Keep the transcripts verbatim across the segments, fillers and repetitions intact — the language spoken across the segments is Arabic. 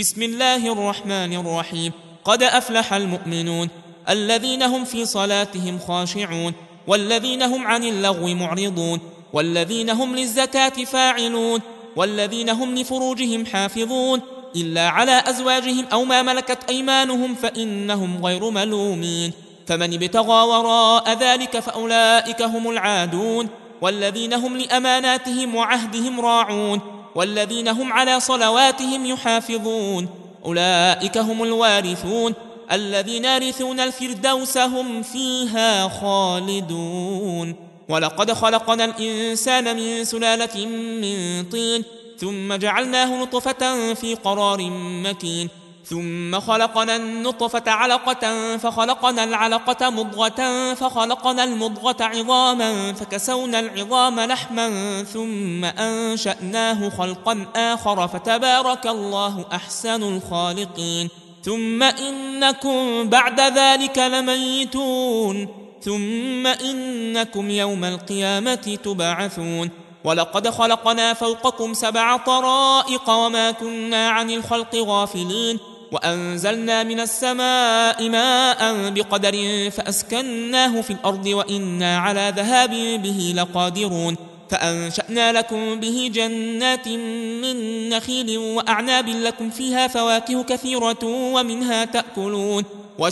بسم الله الرحمن الرحيم. قد أفلح المؤمنون الذين هم في صلاتهم خاشعون والذين هم عن اللغو معرضون والذين هم للزكاة فاعلون والذين هم لفروجهم حافظون إلا على أزواجهم أو ما ملكت أيمانهم فإنهم غير ملومين. فمن ابتغى وراء ذلك فأولئك هم العادون والذين هم لأماناتهم وعهدهم راعون والذين هم على صلواتهم يحافظون أولئك هم الوارثون الذين يرثون الفردوس هم فيها خالدون. ولقد خلقنا الإنسان من سلالة من طين ثم جعلناه نطفة في قرار مكين ثم خلقنا النطفة علقة فخلقنا العلقة مضغة فخلقنا المضغة عظاما فكسونا العظام لحما ثم أنشأناه خلقا آخر فتبارك الله أحسن الخالقين. ثم إنكم بعد ذلك لميتون ثم إنكم يوم القيامة تبعثون. ولقد خلقنا فوقكم سبع طرائق وما كنا عن الخلق غافلين وأنزلنا من السماء ماء بقدر فأسكناه في الأرض وإنا على ذهاب به لقادرون. فأنشأنا لكم به جنات من نخيل وأعناب لكم فيها فواكه كثيرة ومنها تأكلون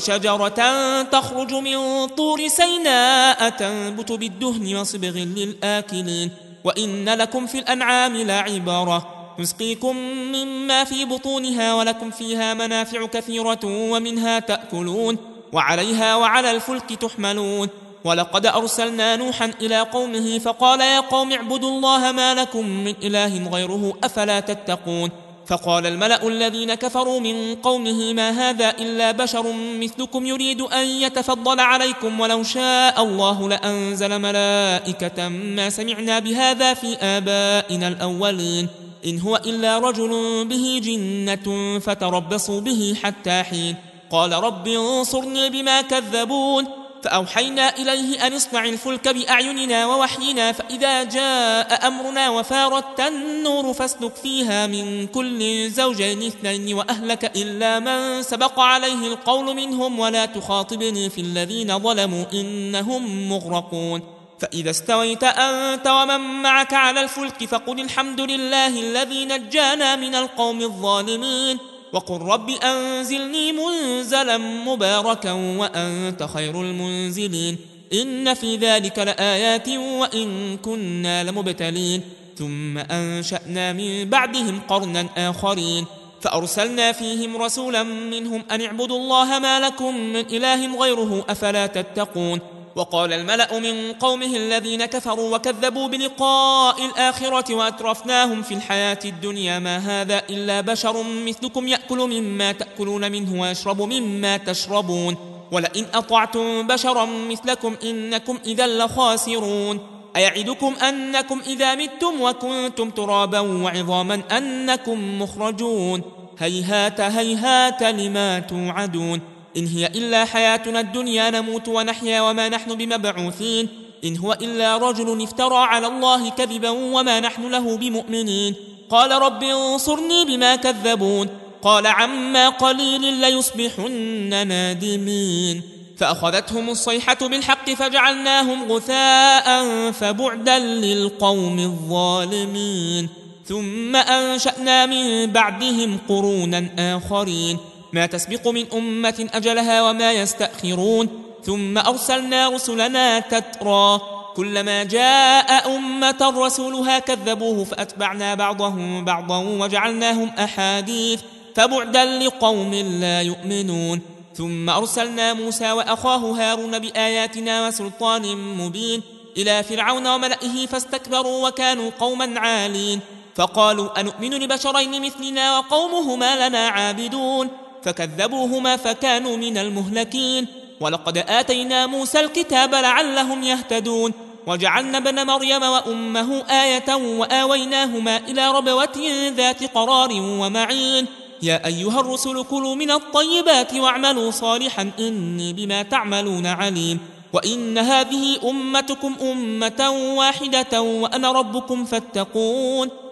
وشجرة تخرج من طور سيناء تنبت بالدهن وصبغ للآكلين. وإن لكم في الأنعام لعبرة نسقيكم مما في بطونها ولكم فيها منافع كثيرة ومنها تأكلون وعليها وعلى الفلك تحملون. ولقد أرسلنا نوحا إلى قومه فقال يا قوم اعبدوا الله ما لكم من إله غيره أفلا تتقون. فقال الملأ الذين كفروا من قومه ما هذا إلا بشر مثلكم يريد أن يتفضل عليكم ولو شاء الله لأنزل ملائكة ما سمعنا بهذا في آبائنا الأولين إن هو إلا رجل به جنة فتربصوا به حتى حين. قال رب انصرني بما كذبون فأوحينا إليه أن اصنع الفلك بأعيننا ووحينا فإذا جاء أمرنا وفارت النور فاسلك فيها من كل زوجين اثنين وأهلك إلا من سبق عليه القول منهم ولا تخاطبني في الذين ظلموا إنهم مغرقون. فإذا استويت أنت ومن معك على الفلك فقل الحمد لله الذي نجانا من القوم الظالمين وقل رب أنزلني منزلا مباركا وأنت خير المنزلين. إن في ذلك لآيات وإن كنا لمبتلين. ثم أنشأنا من بعدهم قرنا آخرين فأرسلنا فيهم رسولا منهم أن اعبدوا الله ما لكم من إله غيره أفلا تتقون. وقال الملأ من قومه الذين كفروا وكذبوا بلقاء الآخرة وأترفناهم في الحياة الدنيا ما هذا إلا بشر مثلكم يأكل مما تأكلون منه ويشرب مما تشربون ولئن أطعتم بشرا مثلكم إنكم إذا لخاسرون. أيعدكم أنكم إذا متم وكنتم ترابا وعظاما أنكم مخرجون هيهات هيهات لما توعدون. إن هي إلا حياتنا الدنيا نموت ونحيا وما نحن بمبعوثين إن هو إلا رجل افترى على الله كذبا وما نحن له بمؤمنين. قال رب انصرني بما كذبون قال عما قليل ليصبحن نادمين. فأخذتهم الصيحة بالحق فجعلناهم غثاء فبعدا للقوم الظالمين. ثم أنشأنا من بعدهم قرونا آخرين ما تسبق من أمة أجلها وما يستأخرون. ثم أرسلنا رسلنا تترى كلما جاء أمة رسولها كذبوه فأتبعنا بعضهم بعضا وجعلناهم أحاديث فبعدا لقوم لا يؤمنون. ثم أرسلنا موسى وأخاه هارون بآياتنا وسلطان مبين إلى فرعون وملئه فاستكبروا وكانوا قوما عالين فقالوا أنؤمن لبشرين مثلنا وقومهما لنا عابدون فكذبوهما فكانوا من المهلكين. ولقد آتينا موسى الكتاب لعلهم يهتدون وجعلنا ابن مريم وأمه آية وآويناهما إلى ربوة ذات قرار ومعين. يا أيها الرسل كلوا من الطيبات واعملوا صالحا إني بما تعملون عليم. وإن هذه أمتكم أمة واحدة وأنا ربكم فاتقون.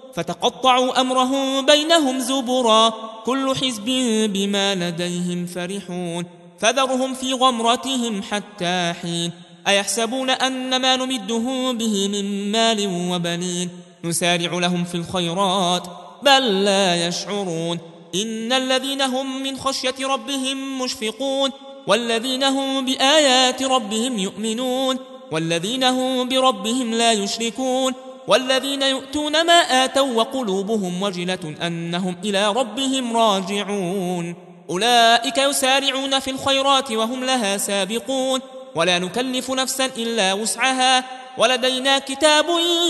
فتقطعوا أمرهم بينهم زبرا كل حزب بما لديهم فرحون فذرهم في غمرتهم حتى حين أيحسبون أن ما نمدهم به من مال وبنين نسارع لهم في الخيرات بل لا يشعرون إن الذين هم من خشية ربهم مشفقون والذين هم بآيات ربهم يؤمنون والذين هم بربهم لا يشركون والذين يؤتون ما آتوا وقلوبهم وجلة أنهم إلى ربهم راجعون أولئك يسارعون في الخيرات وهم لها سابقون ولا نكلف نفسا إلا وسعها ولدينا كتاب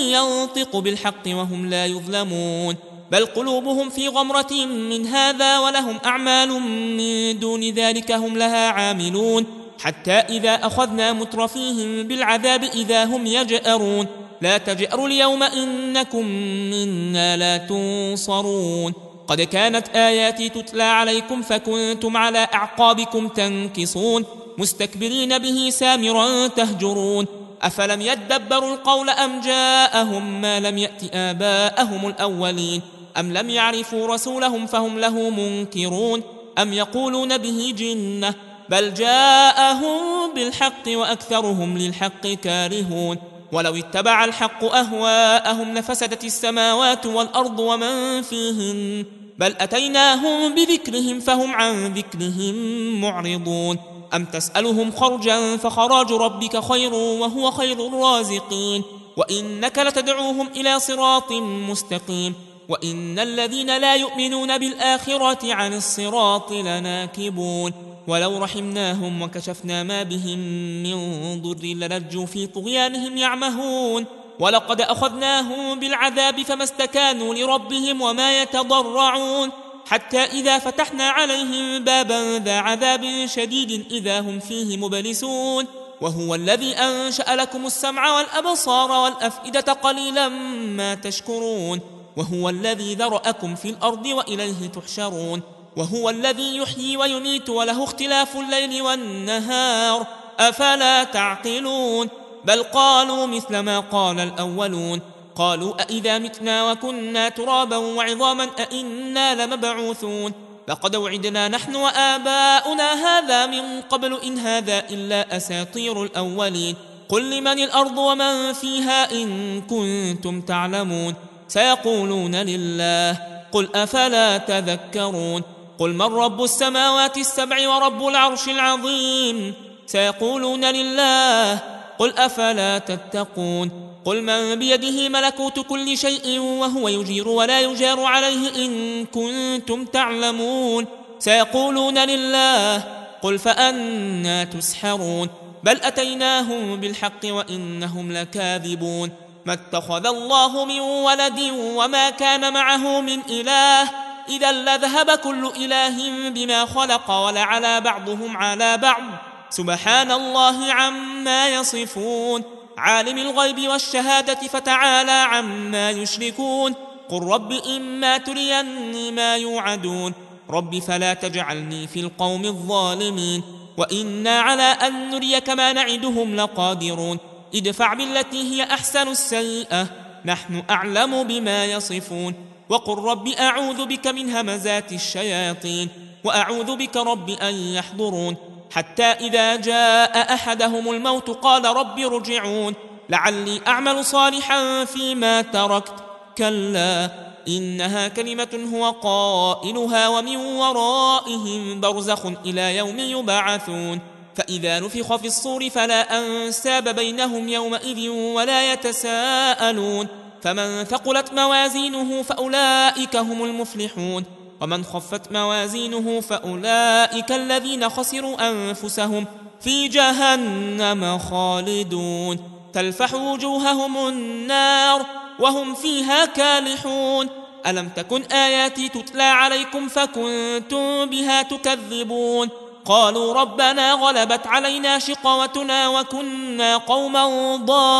ينطق بالحق وهم لا يظلمون بل قلوبهم في غمرة من هذا ولهم أعمال من دون ذلك هم لها عاملون حتى إذا أخذنا مترفيهم بالعذاب إذا هم يجأرون لا تجأروا اليوم إنكم منا لا تنصرون قد كانت آياتي تتلى عليكم فكنتم على أعقابكم تنكصون مستكبرين به سامرا تهجرون أفلم يدبروا القول أم جاءهم ما لم يأت آباءهم الأولين أم لم يعرفوا رسولهم فهم له منكرون أم يقولون به جنة بل جاءهم بالحق وأكثرهم للحق كارهون ولو اتبع الحق أهواءهم لفسدت السماوات والأرض ومن فيهن بل أتيناهم بذكرهم فهم عن ذكرهم معرضون أم تسألهم خرجا فخراج ربك خير وهو خير الرازقين وإنك لتدعوهم إلى صراط مستقيم وإن الذين لا يؤمنون بالآخرة عن الصراط لناكبون ولو رحمناهم وكشفنا ما بهم من ضر للجوا في طغيانهم يعمهون ولقد أخذناهم بالعذاب فما استكانوا لربهم وما يتضرعون حتى إذا فتحنا عليهم بابا ذا عذاب شديد إذا هم فيه مبلسون وهو الذي أنشأ لكم السمع والأبصار والأفئدة قليلا ما تشكرون وهو الذي ذرأكم في الأرض وإليه تحشرون وهو الذي يحيي ويميت وله اختلاف الليل والنهار أفلا تعقلون بل قالوا مثل ما قال الأولون قالوا أئذا متنا وكنا ترابا وعظاما أئنا لمبعوثون لقد وعدنا نحن وآباؤنا هذا من قبل إن هذا إلا أساطير الأولين قل لمن الأرض ومن فيها إن كنتم تعلمون سيقولون لله قل أفلا تذكرون قل من رب السماوات السبع ورب العرش العظيم سيقولون لله قل أفلا تتقون قل من بيده ملكوت كل شيء وهو يجير ولا يجار عليه إن كنتم تعلمون سيقولون لله قل فأنا تسحرون بل أتيناهم بالحق وإنهم لكاذبون ما اتخذ الله من ولد وما كان معه من إله إذا لذهب كل إله بما خلق ولعلى بعضهم على بعض سبحان الله عما يصفون عالم الغيب والشهادة فتعالى عما يشركون قل رب إما تريني ما يوعدون رب فلا تجعلني في القوم الظالمين وإنا على أن نريك ما نعدهم لقادرون ادفع بالتي هي أحسن السيئة نحن أعلم بما يصفون وقل رب أعوذ بك من همزات الشياطين وأعوذ بك رب أن يحضرون حتى إذا جاء أحدهم الموت قال رب ارجعون لعلي أعمل صالحا فيما تركت كلا إنها كلمة هو قائلها ومن ورائهم برزخ إلى يوم يبعثون فإذا نفخ في الصور فلا أنساب بينهم يومئذ ولا يتساءلون فمن ثقلت موازينه فأولئك هم المفلحون ومن خفت موازينه فأولئك الذين خسروا أنفسهم في جهنم خالدون تلفح وجوههم النار وهم فيها كالحون ألم تكن آياتي تتلى عليكم فكنتم بها تكذبون قالوا ربنا غلبت علينا شقوتنا وكنا قوما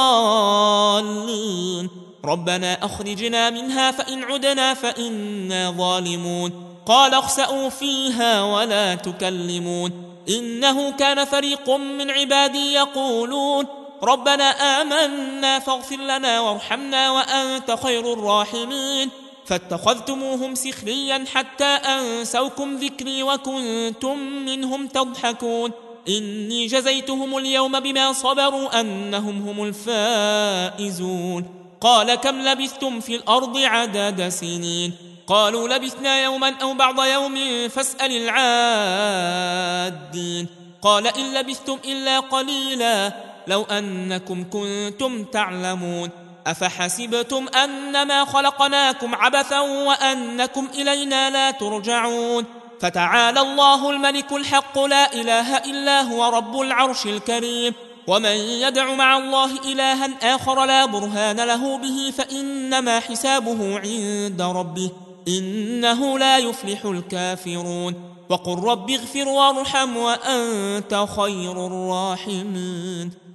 ضالين ربنا أخرجنا منها فإن عدنا فإنا ظالمون قال اخسأوا فيها ولا تكلمون إنه كان فريق من عبادي يقولون ربنا آمنا فاغفر لنا وارحمنا وأنت خير الراحمين فاتخذتموهم سخريا حتى أنسوكم ذكري وكنتم منهم تضحكون إني جزيتهم اليوم بما صبروا أنهم هم الفائزون قال كم لبثتم في الأرض عدد سنين قالوا لبثنا يوما أو بعض يوم فاسأل العادين قال إن لبثتم إلا قليلا لو أنكم كنتم تعلمون أفحسبتم أنما خلقناكم عبثا وأنكم إلينا لا ترجعون فتعالى الله الملك الحق لا إله إلا هو رب العرش الكريم ومن يدع مع الله إلها آخر لا برهان له به فإنما حسابه عند ربه إنه لا يفلح الكافرون وقل رب اغفر وارحم وأنت خير الراحمين